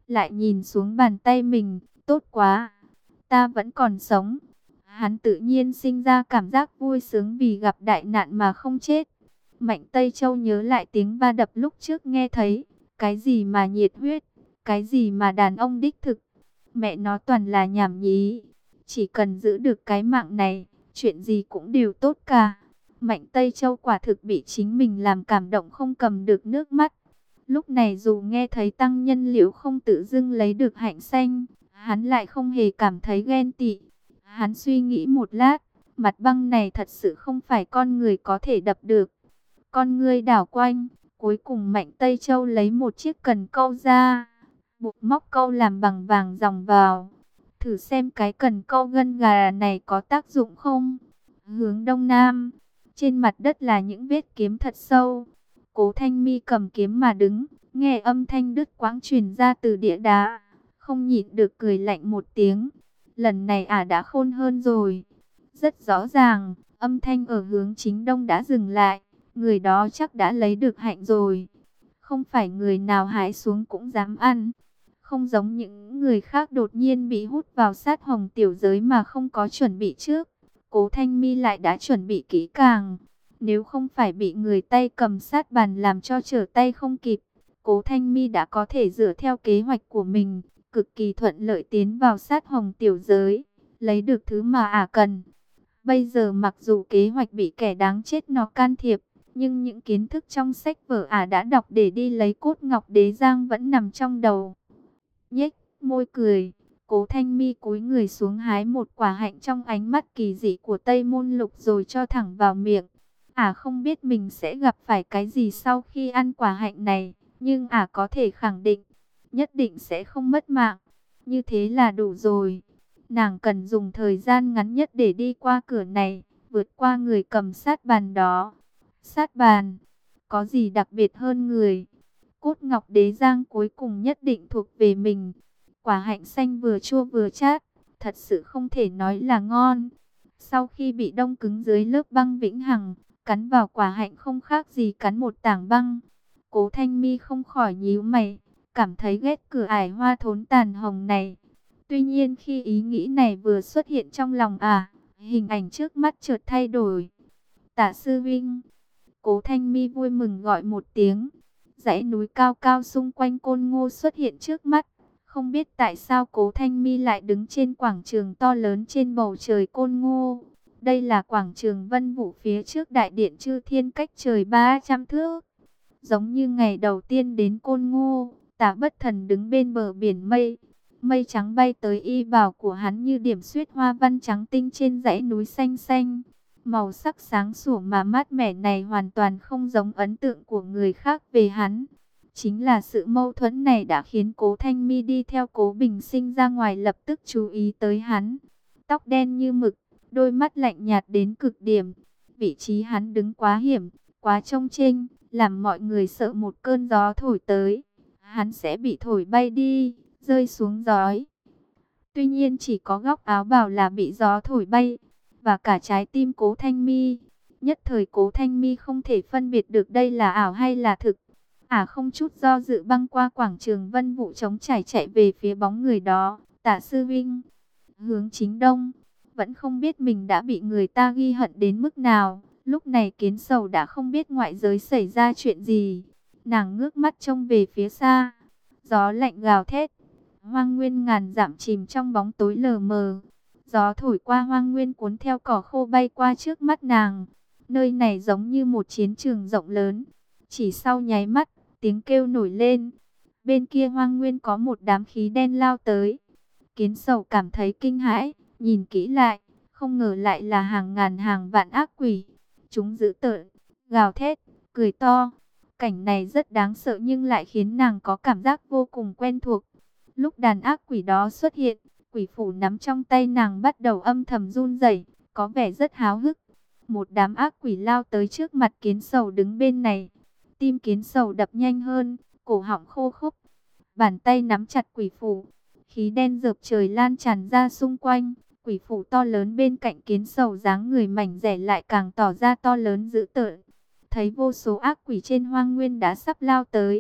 lại nhìn xuống bàn tay mình, tốt quá, ta vẫn còn sống. Hắn tự nhiên sinh ra cảm giác vui sướng vì gặp đại nạn mà không chết. Mạnh Tây Châu nhớ lại tiếng va đập lúc trước nghe thấy, cái gì mà nhiệt huyết, cái gì mà đàn ông đích thực, mẹ nó toàn là nhảm nhí. Chỉ cần giữ được cái mạng này, chuyện gì cũng đều tốt cả. Mạnh Tây Châu quả thực bị chính mình làm cảm động không cầm được nước mắt. Lúc này dù nghe thấy tăng nhân Liễu không tự dưng lấy được hạnh xanh, hắn lại không hề cảm thấy ghen tị. Hắn suy nghĩ một lát, mặt băng này thật sự không phải con người có thể đập được. Con ngươi đảo quanh, cuối cùng Mạnh Tây Châu lấy một chiếc cần câu ra, buộc móc câu làm bằng vàng dòng vào. Thử xem cái cần câu gân gà này có tác dụng không? Hướng đông nam, trên mặt đất là những vết kiếm thật sâu. Cố Thanh Mi cầm kiếm mà đứng, nghe âm thanh đứt quãng truyền ra từ địa đá, không nhịn được cười lạnh một tiếng. Lần này đã khôn hơn rồi. Rất rõ ràng, âm thanh ở hướng chính đông đã dừng lại. Người đó chắc đã lấy được hạnh rồi. Không phải người nào hái xuống cũng dám ăn. Không giống những người khác đột nhiên bị hút vào sát hồng tiểu giới mà không có chuẩn bị trước. Cố Thanh Mi lại đã chuẩn bị kỹ càng. Nếu không phải bị người tay cầm sát bàn làm cho trở tay không kịp, Cố Thanh Mi đã có thể dựa theo kế hoạch của mình, cực kỳ thuận lợi tiến vào sát hồng tiểu giới, lấy được thứ mà cần. Bây giờ mặc dù kế hoạch bị kẻ đáng chết nó can thiệp, nhưng những kiến thức trong sách vở đã đọc để đi lấy cốt ngọc đế giang vẫn nằm trong đầu. Nhếch môi cười, Cố Thanh Mi cúi người xuống hái một quả hạnh trong ánh mắt kỳ dị của Tây Môn Lục rồi cho thẳng vào miệng. Không biết mình sẽ gặp phải cái gì sau khi ăn quả hạnh này, nhưng có thể khẳng định, nhất định sẽ không mất mạng. Như thế là đủ rồi. Nàng cần dùng thời gian ngắn nhất để đi qua cửa này, vượt qua người cầm sát bàn đó. Sát bàn, có gì đặc biệt hơn người? Cốt ngọc đế giang cuối cùng nhất định thuộc về mình. Quả hạnh xanh vừa chua vừa chát, thật sự không thể nói là ngon. Sau khi bị đông cứng dưới lớp băng vĩnh hằng, cắn vào quả hạnh không khác gì cắn một tảng băng. Cố Thanh Mi không khỏi nhíu mày, cảm thấy ghét cửa ải hoa thốn tàn hồng này. Tuy nhiên khi ý nghĩ này vừa xuất hiện trong lòng hình ảnh trước mắt chợt thay đổi. Tả sư vinh, Cố Thanh Mi vui mừng gọi một tiếng. Dãy núi cao cao xung quanh Côn Ngô xuất hiện trước mắt. Không biết tại sao Cố Thanh Mi lại đứng trên quảng trường to lớn trên bầu trời Côn Ngô. Đây là quảng trường Vân Vũ phía trước đại điện Chư Thiên cách trời 300 thước. Giống như ngày đầu tiên đến Côn Ngô, Tả Bất Thần đứng bên bờ biển mây. Mây trắng bay tới y bào của hắn như điểm xuyết hoa văn trắng tinh trên dãy núi xanh xanh. Màu sắc sáng sủa mà mát mẻ này hoàn toàn không giống ấn tượng của người khác về hắn. Chính là sự mâu thuẫn này đã khiến Cố Thanh Mi đi theo Cố Bình Sinh ra ngoài lập tức chú ý tới hắn. Tóc đen như mực, đôi mắt lạnh nhạt đến cực điểm. Vị trí hắn đứng quá hiểm, quá trông chênh, làm mọi người sợ một cơn gió thổi tới, hắn sẽ bị thổi bay đi, rơi xuống giói. Tuy nhiên chỉ có góc áo bào là bị gió thổi bay, và cả trái tim Cố Thanh Mi. Nhất thời Cố Thanh Mi không thể phân biệt được đây là ảo hay là thực. Không chút do dự băng qua quảng trường Vân Vũ trống trải chạy về phía bóng người đó. Tả sư vinh, hướng chính đông, vẫn không biết mình đã bị người ta ghi hận đến mức nào. Lúc này Kiến Sầu đã không biết ngoại giới xảy ra chuyện gì. Nàng ngước mắt trông về phía xa. Gió lạnh gào thét. Hoang nguyên ngàn dặm chìm trong bóng tối lờ mờ. Gió thổi qua hoang nguyên cuốn theo cỏ khô bay qua trước mắt nàng. Nơi này giống như một chiến trường rộng lớn. Chỉ sau nháy mắt, tiếng kêu nổi lên. Bên kia hoang nguyên có một đám khí đen lao tới. Kiến Sầu cảm thấy kinh hãi, nhìn kỹ lại, không ngờ lại là hàng ngàn hàng vạn ác quỷ. Chúng dữ tợn, gào thét, cười to. Cảnh này rất đáng sợ nhưng lại khiến nàng có cảm giác vô cùng quen thuộc. Lúc đàn ác quỷ đó xuất hiện, quỷ phủ nắm trong tay nàng bắt đầu âm thầm run rẩy, có vẻ rất háo hức. Một đám ác quỷ lao tới trước mặt Kiến Sầu đứng bên này. Tim Kiến Sầu đập nhanh hơn, cổ họng khô khốc. Bàn tay nắm chặt quỷ phủ, khí đen rợp trời lan tràn ra xung quanh. Quỷ phủ to lớn bên cạnh Kiến Sầu dáng người mảnh dẻ lại càng tỏ ra to lớn dữ tợn. Thấy vô số ác quỷ trên hoang nguyên đã sắp lao tới,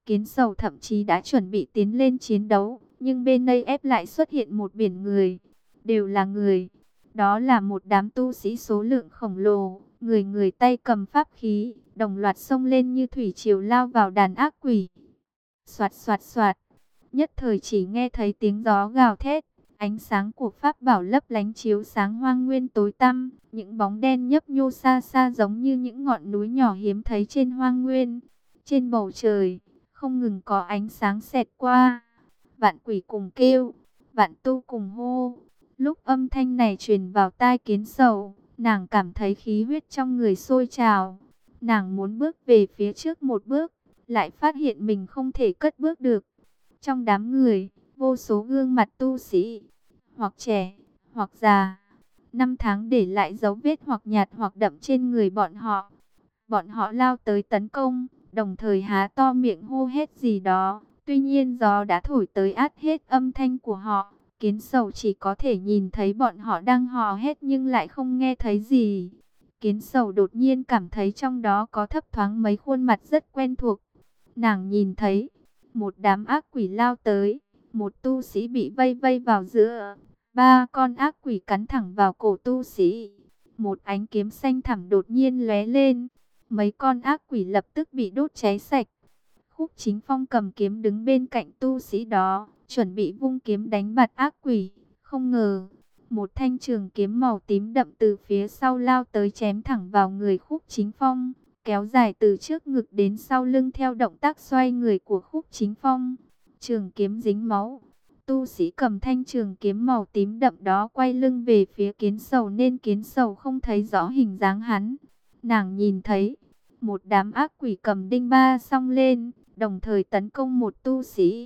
Kiến Sầu thậm chí đã chuẩn bị tiến lên chiến đấu, nhưng bên đây ép lại xuất hiện một biển người, đều là người. Đó là một đám tu sĩ số lượng khổng lồ, người người tay cầm pháp khí, đồng loạt xông lên như thủy triều lao vào đàn ác quỷ. Soạt soạt soạt, nhất thời chỉ nghe thấy tiếng gió gào thét, ánh sáng của pháp bảo lấp lánh chiếu sáng hoang nguyên tối tăm, những bóng đen nhấp nhô xa xa giống như những ngọn núi nhỏ hiếm thấy trên hoang nguyên. Trên bầu trời, không ngừng có ánh sáng xẹt qua, vạn quỷ cùng kêu, vạn tu cùng hô. Lúc âm thanh này truyền vào tai Kiến Sầu, nàng cảm thấy khí huyết trong người sôi trào. Nàng muốn bước về phía trước một bước, lại phát hiện mình không thể cất bước được. Trong đám người, vô số gương mặt tu sĩ, hoặc trẻ, hoặc già. Năm tháng để lại dấu vết hoặc nhạt hoặc đậm trên người bọn họ. Bọn họ lao tới tấn công, đồng thời há to miệng hô hết gì đó. Tuy nhiên gió đã thổi tới át hết âm thanh của họ. Kiến Sầu chỉ có thể nhìn thấy bọn họ đang hò hét nhưng lại không nghe thấy gì. Kiến Sầu đột nhiên cảm thấy trong đó có thấp thoáng mấy khuôn mặt rất quen thuộc. Nàng nhìn thấy một đám ác quỷ lao tới, một tu sĩ bị vây vây vào giữa, ba con ác quỷ cắn thẳng vào cổ tu sĩ. Một ánh kiếm xanh thẳm đột nhiên lóe lên, mấy con ác quỷ lập tức bị đốt cháy sạch. Khúc Chính Phong cầm kiếm đứng bên cạnh tu sĩ đó, chuẩn bị vung kiếm đánh bạt ác quỷ. Không ngờ, một thanh trường kiếm màu tím đậm từ phía sau lao tới chém thẳng vào người Khúc Chính Phong, kéo dài từ trước ngực đến sau lưng theo động tác xoay người của Khúc Chính Phong. Trường kiếm dính máu. Tu sĩ cầm thanh trường kiếm màu tím đậm đó quay lưng về phía Kiến Sầu nên Kiến Sầu không thấy rõ hình dáng hắn. Nàng nhìn thấy một đám ác quỷ cầm đinh ba xông lên, đồng thời tấn công một tu sĩ.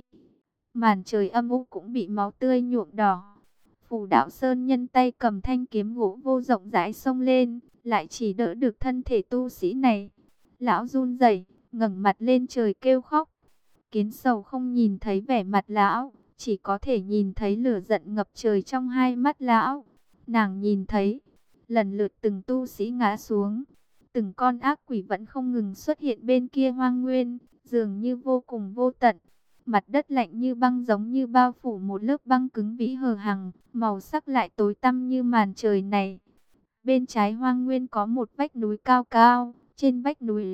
Màn trời âm u cũng bị máu tươi nhuộm đỏ. Phù Đạo Sơn Nhân tay cầm thanh kiếm gỗ vô rộng rãi xông lên, lại chỉ đỡ được thân thể tu sĩ này. Lão run rẩy, ngẩng mặt lên trời kêu khóc. Kiến Sầu không nhìn thấy vẻ mặt lão, chỉ có thể nhìn thấy lửa giận ngập trời trong hai mắt lão. Nàng nhìn thấy, lần lượt từng tu sĩ ngã xuống, từng con ác quỷ vẫn không ngừng xuất hiện bên kia hoang nguyên, dường như vô cùng vô tận. Mặt đất lạnh như băng giống như bao phủ một lớp băng cứng vĩ hờ hằng, màu sắc lại tối tăm như màn trời này. Bên trái hoang nguyên có một vách núi cao cao, trên vách núi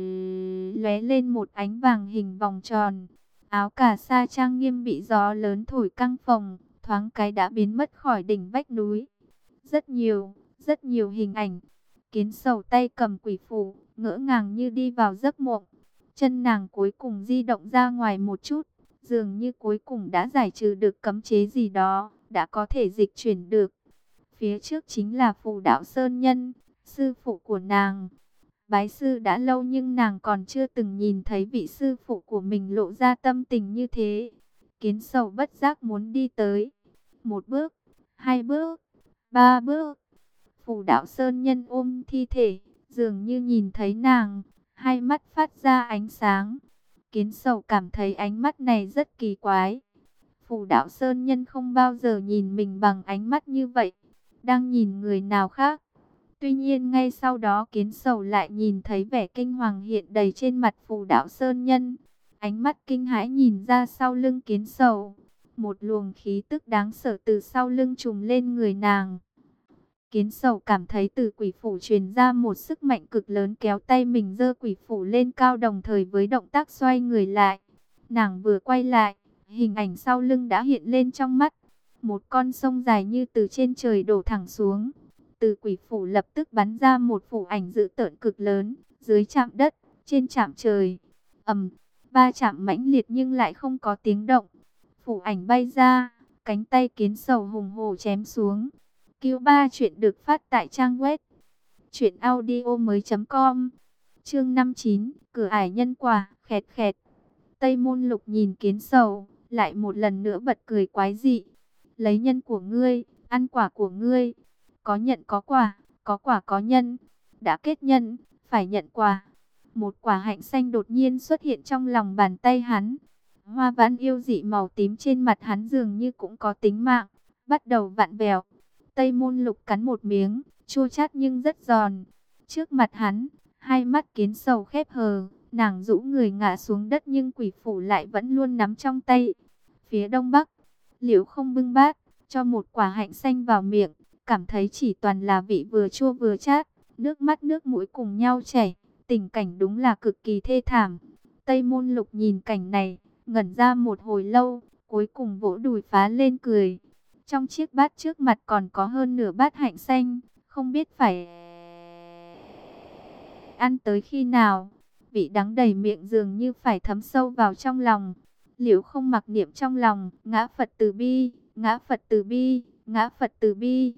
lóe lên một ánh vàng hình vòng tròn. Áo cà sa trang nghiêm bị gió lớn thổi căng phồng, thoáng cái đã biến mất khỏi đỉnh vách núi. Rất nhiều hình ảnh. Kiến Sầu tay cầm quỷ phù, ngỡ ngàng như đi vào giấc mộng. Chân nàng cuối cùng di động ra ngoài một chút, dường như cuối cùng đã giải trừ được cấm chế gì đó, đã có thể dịch chuyển được. Phía trước chính là Phù Đạo Sơn Nhân, sư phụ của nàng. Bái sư đã lâu nhưng nàng còn chưa từng nhìn thấy vị sư phụ của mình lộ ra tâm tình như thế. Kiến Sầu bất giác muốn đi tới. Một bước, hai bước, ba bước. Phù Đạo Sơn Nhân ôm thi thể, dường như nhìn thấy nàng, hai mắt phát ra ánh sáng. Kiến Sầu cảm thấy ánh mắt này rất kỳ quái. Phù Đạo Sơn Nhân không bao giờ nhìn mình bằng ánh mắt như vậy, đang nhìn người nào khác. Tuy nhiên ngay sau đó Kiến Sầu lại nhìn thấy vẻ kinh hoàng hiện đầy trên mặt Phù Đạo Sơn Nhân. Ánh mắt kinh hãi nhìn ra sau lưng Kiến Sầu. Một luồng khí tức đáng sợ từ sau lưng trùm lên người nàng. Kiến Sầu cảm thấy từ quỷ phủ truyền ra một sức mạnh cực lớn kéo tay mình giơ quỷ phủ lên cao đồng thời với động tác xoay người lại. Nàng vừa quay lại, hình ảnh sau lưng đã hiện lên trong mắt. Một con sông dài như từ trên trời đổ thẳng xuống. Từ quỷ phủ lập tức bắn ra một phủ ảnh dữ tợn cực lớn, dưới chạm đất, trên chạm trời. Va chạm mãnh liệt nhưng lại không có tiếng động. Phủ ảnh bay ra, cánh tay Kiến Sầu hùng hổ chém xuống. Q3 chuyện được phát tại trang web truyệnaudiomoi.com. Chương 59, cửa ải nhân quả, khẹt khẹt. Tây Môn Lục nhìn Kiến Sầu, lại một lần nữa bật cười quái dị. Lấy nhân của ngươi, ăn quả của ngươi. Có nhận có quả, có quả có nhân. Đã kết nhân, phải nhận quả. Một quả hạnh xanh đột nhiên xuất hiện trong lòng bàn tay hắn. Hoa văn yêu dị màu tím trên mặt hắn dường như cũng có tính mạng, bắt đầu vặn vẹo. Tây Môn Lục cắn một miếng, chua chát nhưng rất giòn. Trước mặt hắn, hai mắt Kiến Sầu khép hờ, Nàng rũ người ngã xuống đất nhưng quỷ phủ lại vẫn luôn nắm trong tay. Phía đông bắc, Liễu Không bưng bát, cho một quả hạnh xanh vào miệng, cảm thấy chỉ toàn là vị vừa chua vừa chát, nước mắt nước mũi cùng nhau chảy, tình cảnh đúng là cực kỳ thê thảm. Tây Môn Lục nhìn cảnh này, ngẩn ra một hồi lâu, cuối cùng vỗ đùi phá lên cười. Trong chiếc bát trước mặt còn có hơn nửa bát hạnh xanh, không biết phải ăn tới khi nào. Vị đắng đầy miệng dường như phải thấm sâu vào trong lòng. Liễu Không mặc niệm trong lòng, ngã Phật từ bi, ngã Phật từ bi, ngã Phật từ bi.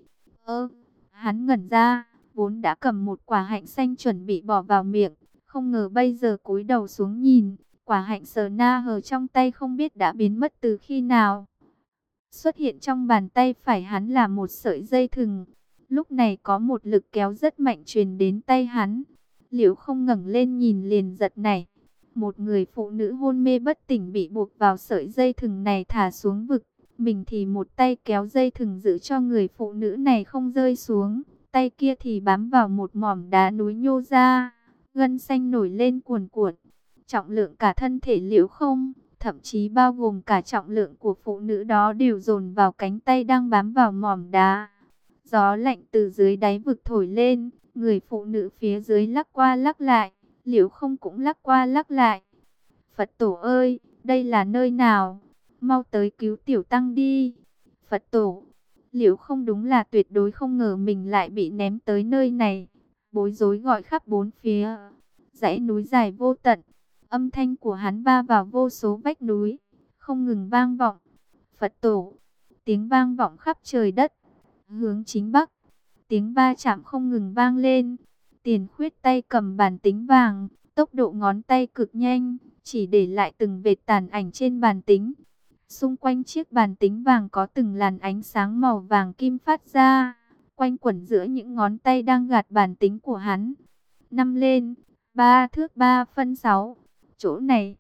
Hắn ngẩn ra, vốn đã cầm một quả hạnh xanh chuẩn bị bỏ vào miệng, không ngờ bây giờ cúi đầu xuống nhìn, quả hạnh sờ na hờ trong tay không biết đã biến mất từ khi nào. Xuất hiện trong bàn tay phải hắn là một sợi dây thừng. Lúc này có một lực kéo rất mạnh truyền đến tay hắn. Liễu Không ngẩng lên nhìn liền giật nảy. Một người phụ nữ hôn mê bất tỉnh bị buộc vào sợi dây thừng này thả xuống vực. Mình thì một tay kéo dây thừng giữ cho người phụ nữ này không rơi xuống. Tay kia thì bám vào một mỏm đá núi nhô ra. Gân xanh nổi lên cuồn cuộn. Trọng lượng cả thân thể Liễu Không, thậm chí bao gồm cả trọng lượng của phụ nữ đó đều dồn vào cánh tay đang bám vào mỏm đá. Gió lạnh từ dưới đáy vực thổi lên, người phụ nữ phía dưới lắc qua lắc lại, Liễu Không cũng lắc qua lắc lại. Phật tổ ơi, đây là nơi nào? Mau tới cứu tiểu tăng đi. Phật tổ, Liễu Không đúng là tuyệt đối không ngờ mình lại bị ném tới nơi này. Bối rối gọi khắp bốn phía. Dãy núi dài vô tận, âm thanh của hắn va vào vô số vách núi, không ngừng vang vọng. Phật tổ, tiếng vang vọng khắp trời đất. Hướng chính bắc, tiếng va chạm không ngừng vang lên. Tiền Khuyết tay cầm bàn tính vàng, tốc độ ngón tay cực nhanh, chỉ để lại từng vệt tàn ảnh trên bàn tính. Xung quanh chiếc bàn tính vàng có từng làn ánh sáng màu vàng kim phát ra, quanh quẩn giữa những ngón tay đang gạt bàn tính của hắn. Năm lên, 3 thước 3 phân 6, chỗ này,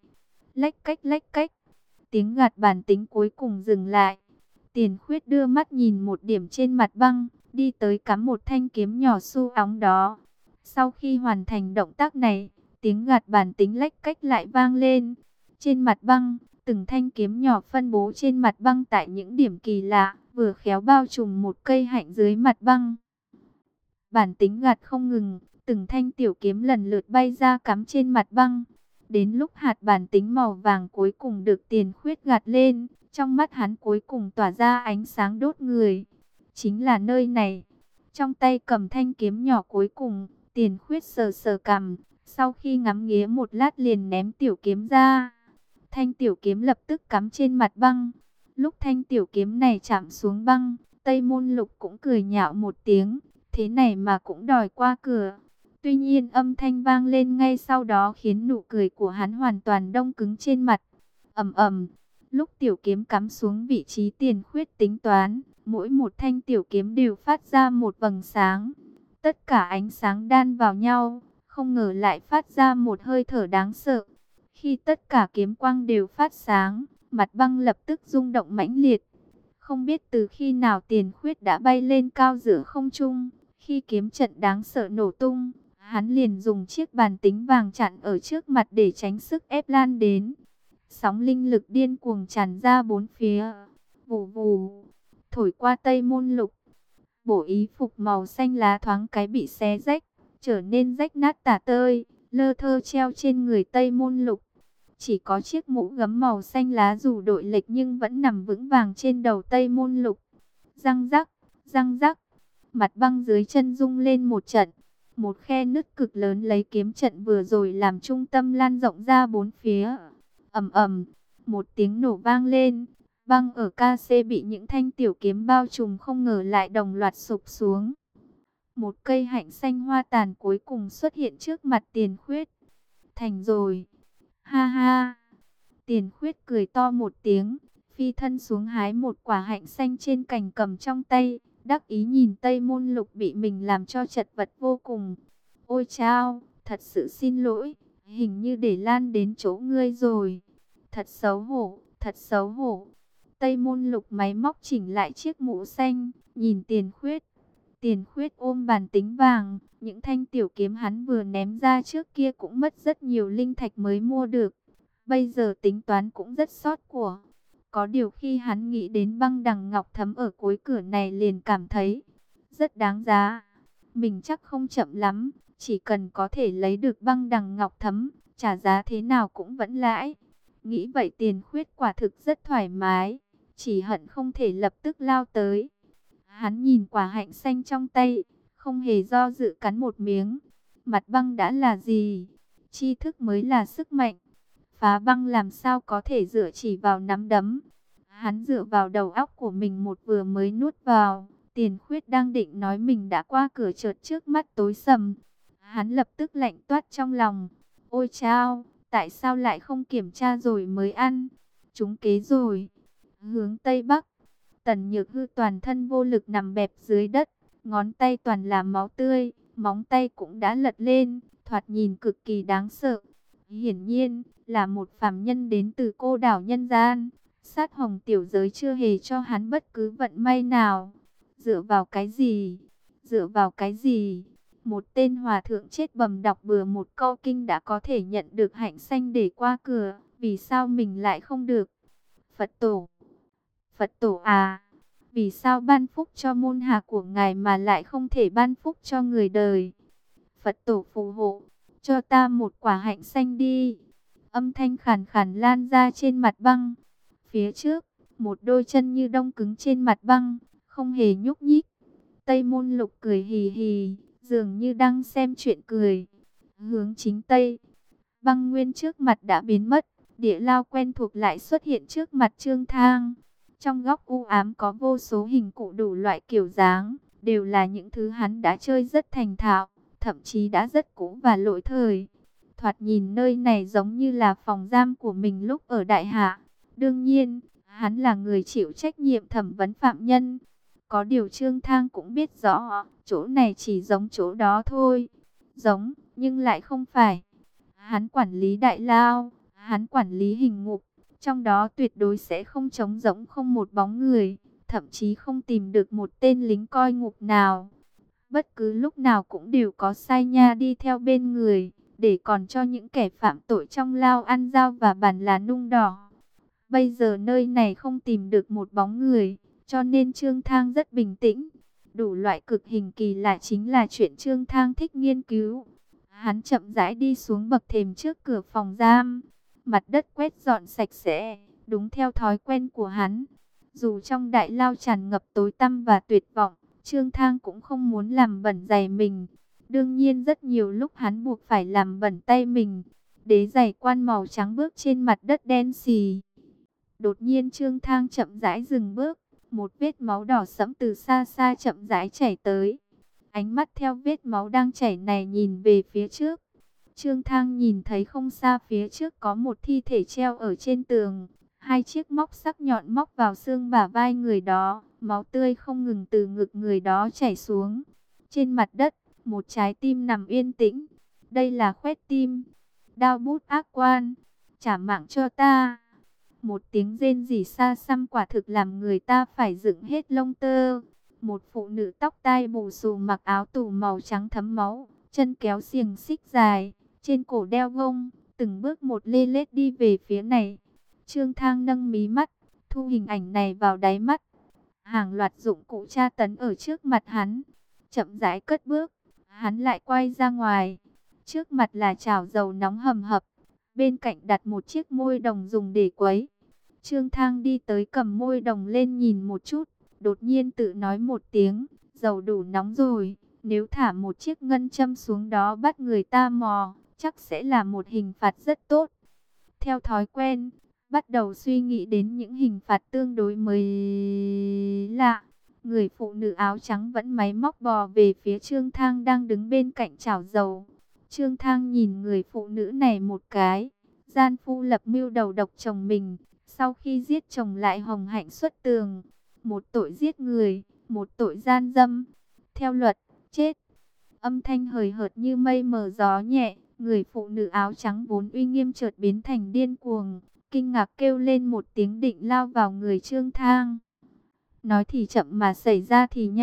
lách cách, tiếng gạt bàn tính cuối cùng dừng lại. Tiền Khuyết đưa mắt nhìn một điểm trên mặt băng, đi tới cắm một thanh kiếm nhỏ su óng đó. Sau khi hoàn thành động tác này, tiếng gạt bàn tính lách cách lại vang lên. Trên mặt băng, từng thanh kiếm nhỏ phân bố trên mặt băng tại những điểm kỳ lạ, vừa khéo bao trùm một cây hạnh dưới mặt băng. Bản tính gạt không ngừng, từng thanh tiểu kiếm lần lượt bay ra cắm trên mặt băng. Đến lúc hạt bản tính màu vàng cuối cùng được Tiền Khuyết gạt lên, trong mắt hắn cuối cùng tỏa ra ánh sáng đốt người. Chính là nơi này. Trong tay cầm thanh kiếm nhỏ cuối cùng, Tiền Khuyết sờ sờ cằm, sau khi ngắm nghía một lát liền ném tiểu kiếm ra. Thanh tiểu kiếm lập tức cắm trên mặt băng. Lúc thanh tiểu kiếm này chạm xuống băng, Tây Môn Lục cũng cười nhạo một tiếng, thế này mà cũng đòi qua cửa. Tuy nhiên âm thanh vang lên ngay sau đó khiến nụ cười của hắn hoàn toàn đông cứng trên mặt. Ầm ầm, lúc tiểu kiếm cắm xuống vị trí Tiền Khuyết tính toán, mỗi một thanh tiểu kiếm đều phát ra một vầng sáng. Tất cả ánh sáng đan vào nhau, không ngờ lại phát ra một hơi thở đáng sợ. Khi tất cả kiếm quang đều phát sáng, mặt băng lập tức rung động mãnh liệt. Không biết từ khi nào Tiền Khuyết đã bay lên cao giữa không trung. Khi kiếm trận đáng sợ nổ tung, hắn liền dùng chiếc bàn tính vàng chặn ở trước mặt để tránh sức ép lan đến. Sóng linh lực điên cuồng tràn ra bốn phía, vù vù, thổi qua Tây Môn Lục. Bộ y phục màu xanh lá thoáng cái bị xé rách, trở nên rách nát tả tơi, lơ thơ treo trên người Tây Môn Lục. Chỉ có chiếc mũ gấm màu xanh lá dù đội lệch nhưng vẫn nằm vững vàng trên đầu Tây Môn Lục. Răng rắc, mặt băng dưới chân rung lên một trận. Một khe nứt cực lớn lấy kiếm trận vừa rồi làm trung tâm lan rộng ra bốn phía. Ầm ầm, một tiếng nổ vang lên. Băng ở KC bị những thanh tiểu kiếm bao trùm không ngờ lại đồng loạt sụp xuống. Một cây hạnh xanh hoa tàn cuối cùng xuất hiện trước mặt Tiền Khuyết. Thành rồi. Ha ha. Tiền Khuyết cười to một tiếng, phi thân xuống hái một quả hạnh xanh trên cành cầm trong tay, đắc ý nhìn Tây Môn Lục bị mình làm cho chật vật vô cùng. Ôi chao, thật sự xin lỗi, hình như để lan đến chỗ ngươi rồi. Thật xấu hổ, thật xấu hổ. Tây Môn Lục máy móc chỉnh lại chiếc mũ xanh, nhìn Tiền Khuyết. Tiền Khuyết ôm bàn tính vàng, những thanh tiểu kiếm hắn vừa ném ra trước kia cũng mất rất nhiều linh thạch mới mua được. Bây giờ tính toán cũng rất xót của. Có điều khi hắn nghĩ đến băng đằng ngọc thấm ở cuối cửa này liền cảm thấy rất đáng giá. Mình chắc không chậm lắm, chỉ cần có thể lấy được băng đằng ngọc thấm, trả giá thế nào cũng vẫn lãi. Nghĩ vậy Tiền Khuyết quả thực rất thoải mái, chỉ hận không thể lập tức lao tới. Hắn nhìn quả hạnh xanh trong tay, không hề do dự cắn một miếng. Mặt băng đã là gì? Tri thức mới là sức mạnh. Phá băng làm sao có thể dựa chỉ vào nắm đấm. Hắn dựa vào đầu óc của mình một vừa mới nuốt vào. Tiền Khuyết đang định nói mình đã qua cửa chợt trước mắt tối sầm. Hắn lập tức lạnh toát trong lòng. Ôi chao, tại sao lại không kiểm tra rồi mới ăn? Trúng kế rồi. Hướng Tây Bắc, Tần Nhược Hư toàn thân vô lực nằm bẹp dưới đất. Ngón tay toàn là máu tươi, móng tay cũng đã lật lên, thoạt nhìn cực kỳ đáng sợ. Hiển nhiên, là một phàm nhân đến từ cô đảo nhân gian. Sát hồng tiểu giới chưa hề cho hắn bất cứ vận may nào. Dựa vào cái gì? Dựa vào cái gì? Một tên hòa thượng chết bầm đọc bừa một câu kinh đã có thể nhận được hạnh xanh để qua cửa. Vì sao mình lại không được? Phật tổ! Phật tổ à! Vì sao ban phúc cho môn hạ của ngài mà lại không thể ban phúc cho người đời? Phật tổ phù hộ! Cho ta một quả hạnh xanh đi! Âm thanh khàn khàn lan ra trên mặt băng. Phía trước, một đôi chân như đông cứng trên mặt băng, không hề nhúc nhích. Tây Môn Lục cười hì hì, dường như đang xem chuyện cười. Hướng chính Tây, băng nguyên trước mặt đã biến mất, địa lao quen thuộc lại xuất hiện trước mặt Trương Thang. Trong góc u ám có vô số hình cụ đủ loại kiểu dáng, đều là những thứ hắn đã chơi rất thành thạo, thậm chí đã rất cũ và lỗi thời. Thoạt nhìn nơi này giống như là phòng giam của mình lúc ở Đại Hạ. Đương nhiên, hắn là người chịu trách nhiệm thẩm vấn phạm nhân. Có điều Trương Thang cũng biết rõ, chỗ này chỉ giống chỗ đó thôi. Giống, nhưng lại không phải. Hắn quản lý đại lao, hắn quản lý hình ngục. Trong đó tuyệt đối sẽ không trống rỗng không một bóng người. Thậm chí không tìm được một tên lính coi ngục nào. Bất cứ lúc nào cũng đều có sai nha đi theo bên người, để còn cho những kẻ phạm tội trong lao ăn dao và bàn là nung đỏ. Bây giờ nơi này không tìm được một bóng người, cho nên Trương Thang rất bình tĩnh. Đủ loại cực hình kỳ lạ chính là chuyện Trương Thang thích nghiên cứu. Hắn chậm rãi đi xuống bậc thềm trước cửa phòng giam. Mặt đất quét dọn sạch sẽ, đúng theo thói quen của hắn. Dù trong đại lao tràn ngập tối tăm và tuyệt vọng, Trương Thang cũng không muốn làm bẩn giày mình. Đương nhiên rất nhiều lúc hắn buộc phải làm bẩn tay mình. Đế giày quan màu trắng bước trên mặt đất đen xì. Đột nhiên Trương Thang chậm rãi dừng bước. Một vết máu đỏ sẫm từ xa xa chậm rãi chảy tới. Ánh mắt theo vết máu đang chảy này nhìn về phía trước. Trương Thang nhìn thấy không xa phía trước có một thi thể treo ở trên tường. Hai chiếc móc sắc nhọn móc vào xương bả vai người đó. Máu tươi không ngừng từ ngực người đó chảy xuống. Trên mặt đất, một trái tim nằm yên tĩnh. Đây là khoét tim. Đao bút ác quan. Trả mạng cho ta. Một tiếng rên rỉ xa xăm quả thực làm người ta phải dựng hết lông tơ. Một phụ nữ tóc tai bù xù mặc áo tù màu trắng thấm máu. Chân kéo xiềng xích dài. Trên cổ đeo gông. Từng bước một lê lết đi về phía này. Trương Thang nâng mí mắt. Thu hình ảnh này vào đáy mắt. Hàng loạt dụng cụ tra tấn ở trước mặt hắn. Chậm rãi cất bước. Hắn lại quay ra ngoài. Trước mặt là chảo dầu nóng hầm hập. Bên cạnh đặt một chiếc môi đồng dùng để quấy. Trương Thang đi tới cầm môi đồng lên nhìn một chút. Đột nhiên tự nói một tiếng. Dầu đủ nóng rồi. Nếu thả một chiếc ngân châm xuống đó bắt người ta mò, chắc sẽ là một hình phạt rất tốt. Theo thói quen, bắt đầu suy nghĩ đến những hình phạt tương đối mới lạ. Người phụ nữ áo trắng vẫn máy móc bò về phía Trương Thang đang đứng bên cạnh chảo dầu. Trương Thang nhìn người phụ nữ này một cái. Gian phu lập mưu đầu độc chồng mình. Sau khi giết chồng lại hồng hạnh xuất tường. Một tội giết người, một tội gian dâm. Theo luật, chết. Âm thanh hời hợt như mây mờ gió nhẹ. Người phụ nữ áo trắng vốn uy nghiêm chợt biến thành điên cuồng. Kinh ngạc kêu lên một tiếng định lao vào người Trương Thang. Nói thì chậm mà xảy ra thì nhanh.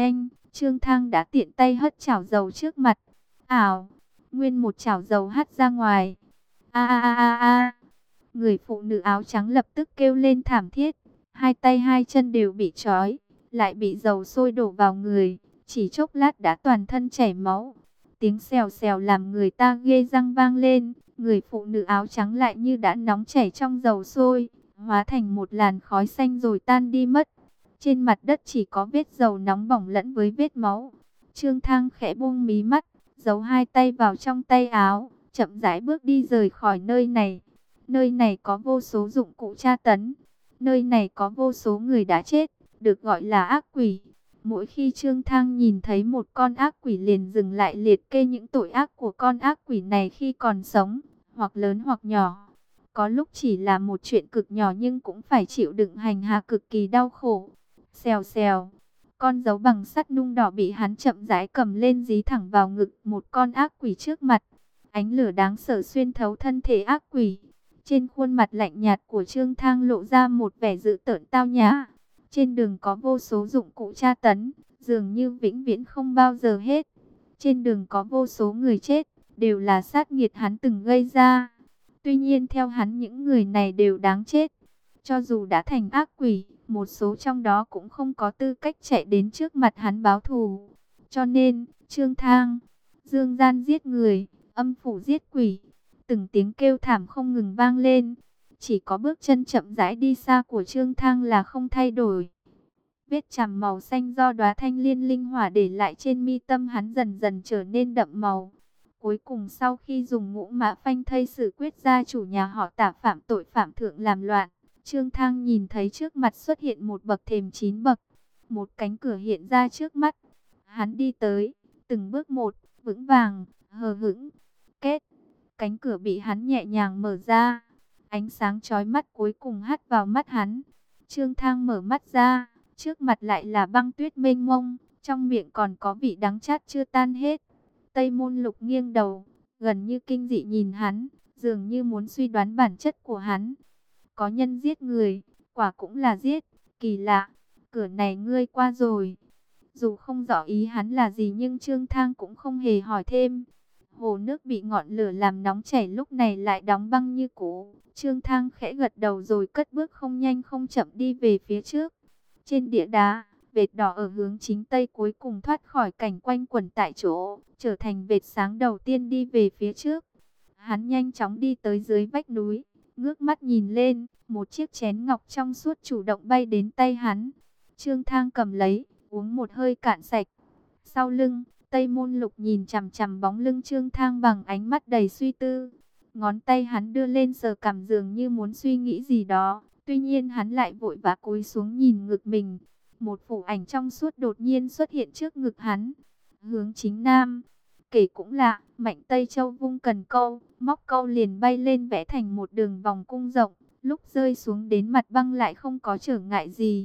Trương Thang đã tiện tay hất chảo dầu trước mặt. Ảo, nguyên một chảo dầu hắt ra ngoài. A a a a a. Người phụ nữ áo trắng lập tức kêu lên thảm thiết. Hai tay hai chân đều bị trói, lại bị dầu sôi đổ vào người. Chỉ chốc lát đã toàn thân chảy máu. Tiếng xèo xèo làm người ta ghê răng vang lên. Người phụ nữ áo trắng lại như đã nóng chảy trong dầu sôi, hóa thành một làn khói xanh rồi tan đi mất. Trên mặt đất chỉ có vết dầu nóng bỏng lẫn với vết máu. Trương Thang khẽ buông mí mắt, giấu hai tay vào trong tay áo, chậm rãi bước đi rời khỏi nơi này. Nơi này có vô số dụng cụ tra tấn. Nơi này có vô số người đã chết, được gọi là ác quỷ. Mỗi khi Trương Thang nhìn thấy một con ác quỷ liền dừng lại liệt kê những tội ác của con ác quỷ này khi còn sống, hoặc lớn hoặc nhỏ. Có lúc chỉ là một chuyện cực nhỏ nhưng cũng phải chịu đựng hành hạ cực kỳ đau khổ. Xèo xèo, con dấu bằng sắt nung đỏ bị hắn chậm rãi cầm lên dí thẳng vào ngực một con ác quỷ trước mặt. Ánh lửa đáng sợ xuyên thấu thân thể ác quỷ. Trên khuôn mặt lạnh nhạt của Trương Thang lộ ra một vẻ dữ tợn tao nhã. Trên đường có vô số dụng cụ tra tấn, dường như vĩnh viễn không bao giờ hết. Trên đường có vô số người chết, đều là sát nghiệt hắn từng gây ra. Tuy nhiên theo hắn những người này đều đáng chết. Cho dù đã thành ác quỷ, một số trong đó cũng không có tư cách chạy đến trước mặt hắn báo thù. Cho nên, Trương Thang, dương gian giết người, âm phủ giết quỷ. Từng tiếng kêu thảm không ngừng vang lên. Chỉ có bước chân chậm rãi đi xa của Trương Thang là không thay đổi. Vết chàm màu xanh do đóa thanh liên linh hỏa để lại trên mi tâm hắn dần dần trở nên đậm màu. Cuối cùng sau khi dùng ngũ mã phanh thây xử quyết gia chủ nhà họ Tả phạm tội phạm thượng làm loạn, Trương Thang nhìn thấy trước mặt xuất hiện một bậc thềm 9 bậc. Một cánh cửa hiện ra trước mắt. Hắn đi tới, từng bước một, vững vàng, hờ hững. Kết, cánh cửa bị hắn nhẹ nhàng mở ra. Ánh sáng chói mắt cuối cùng hắt vào mắt hắn. Trương Thang mở mắt ra, trước mặt lại là băng tuyết mênh mông, trong miệng còn có vị đắng chát chưa tan hết. Tây Môn Lục nghiêng đầu, gần như kinh dị nhìn hắn, dường như muốn suy đoán bản chất của hắn. Có nhân giết người, quả cũng là giết, kỳ lạ, cửa này ngươi qua rồi. Dù không rõ ý hắn là gì nhưng Trương Thang cũng không hề hỏi thêm. Hồ nước bị ngọn lửa làm nóng chảy lúc này lại đóng băng như cũ. Trương Thang khẽ gật đầu rồi cất bước không nhanh không chậm đi về phía trước. Trên địa đá, vệt đỏ ở hướng chính tây cuối cùng thoát khỏi cảnh quanh quẩn tại chỗ, trở thành vệt sáng đầu tiên đi về phía trước. Hắn nhanh chóng đi tới dưới vách núi, ngước mắt nhìn lên, một chiếc chén ngọc trong suốt chủ động bay đến tay hắn. Trương Thang cầm lấy, uống một hơi cạn sạch. Sau lưng, Tây Môn Lục nhìn chằm chằm bóng lưng Trương Thang bằng ánh mắt đầy suy tư. Ngón tay hắn đưa lên sờ cằm dường như muốn suy nghĩ gì đó. Tuy nhiên hắn lại vội vã cúi xuống nhìn ngực mình. Một phù ảnh trong suốt đột nhiên xuất hiện trước ngực hắn. Hướng chính nam. Kể cũng lạ, Mạnh Tây Châu vung cần câu, móc câu liền bay lên vẽ thành một đường vòng cung rộng. Lúc rơi xuống đến mặt băng lại không có trở ngại gì.